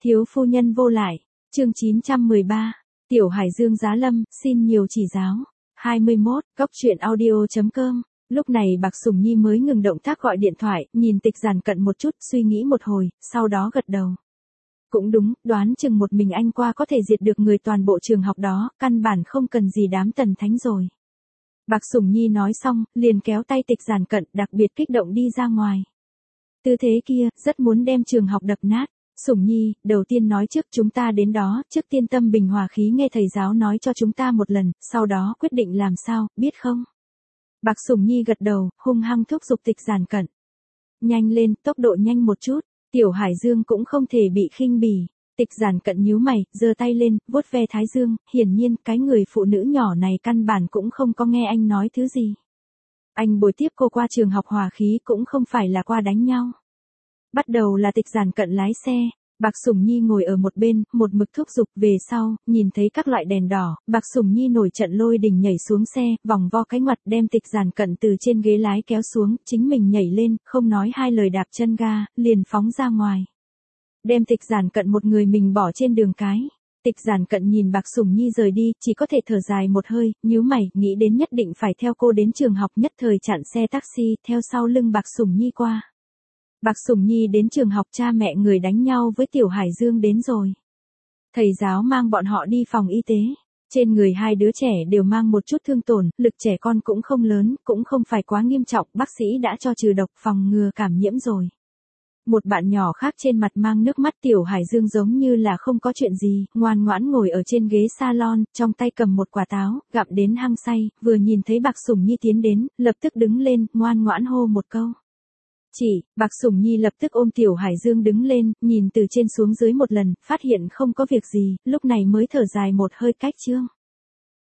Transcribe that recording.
Thiếu phu nhân vô lại, chương 913, Tiểu Hải Dương giá lâm, xin nhiều chỉ giáo. 21, coctruyện.audio.com. Lúc này Bạc Sùng Nhi mới ngừng động tác gọi điện thoại, nhìn Tịch Giản Cận một chút, suy nghĩ một hồi, sau đó gật đầu. Cũng đúng, đoán chừng một mình anh qua có thể diệt được người toàn bộ trường học đó, căn bản không cần gì đám Tần Thánh rồi. Bạc Sùng Nhi nói xong, liền kéo tay Tịch Giản Cận, đặc biệt kích động đi ra ngoài. Tư thế kia, rất muốn đem trường học đập nát. Sùng Nhi, đầu tiên nói trước chúng ta đến đó, trước tiên tâm bình hòa khí nghe thầy giáo nói cho chúng ta một lần, sau đó quyết định làm sao, biết không? Bạc Sùng Nhi gật đầu, hung hăng thúc giục Tịch Giản Cận. Nhanh lên, tốc độ nhanh một chút, Tiểu Hải Dương cũng không thể bị khinh bỉ. Tịch Giản Cận nhíu mày, giơ tay lên, vuốt ve thái dương, hiển nhiên cái người phụ nữ nhỏ này căn bản cũng không có nghe anh nói thứ gì. Anh bồi tiếp cô qua trường học hòa khí cũng không phải là qua đánh nhau. Bắt đầu là Tịch Giản Cận lái xe, Bạc Sùng Nhi ngồi ở một bên, một mực thúc giục về sau, nhìn thấy các loại đèn đỏ, Bạc Sùng Nhi nổi trận lôi đình nhảy xuống xe, vòng vo cái ngoặt đem Tịch Giản Cận từ trên ghế lái kéo xuống, chính mình nhảy lên, không nói hai lời đạp chân ga, liền phóng ra ngoài. Đem Tịch Giản Cận một người mình bỏ trên đường cái. Tịch Giản Cận nhìn Bạc Sùng Nhi rời đi, chỉ có thể thở dài một hơi, nhíu mày, nghĩ đến nhất định phải theo cô đến trường học, nhất thời chặn xe taxi, theo sau lưng Bạc Sùng Nhi qua. Bạc Sùng Nhi đến trường học, cha mẹ người đánh nhau với Tiểu Hải Dương đến rồi. Thầy giáo mang bọn họ đi phòng y tế. Trên người hai đứa trẻ đều mang một chút thương tổn, lực trẻ con cũng không lớn, cũng không phải quá nghiêm trọng, bác sĩ đã cho trừ độc phòng ngừa cảm nhiễm rồi. Một bạn nhỏ khác trên mặt mang nước mắt. Tiểu Hải Dương giống như là không có chuyện gì, ngoan ngoãn ngồi ở trên ghế salon, trong tay cầm một quả táo, gặm đến hăng say, vừa nhìn thấy Bạc Sùng Nhi tiến đến, lập tức đứng lên, ngoan ngoãn hô một câu. Chỉ, Bạc Sùng Nhi lập tức ôm Tiểu Hải Dương đứng lên, nhìn từ trên xuống dưới một lần, phát hiện không có việc gì, lúc này mới thở dài một hơi, cách chương.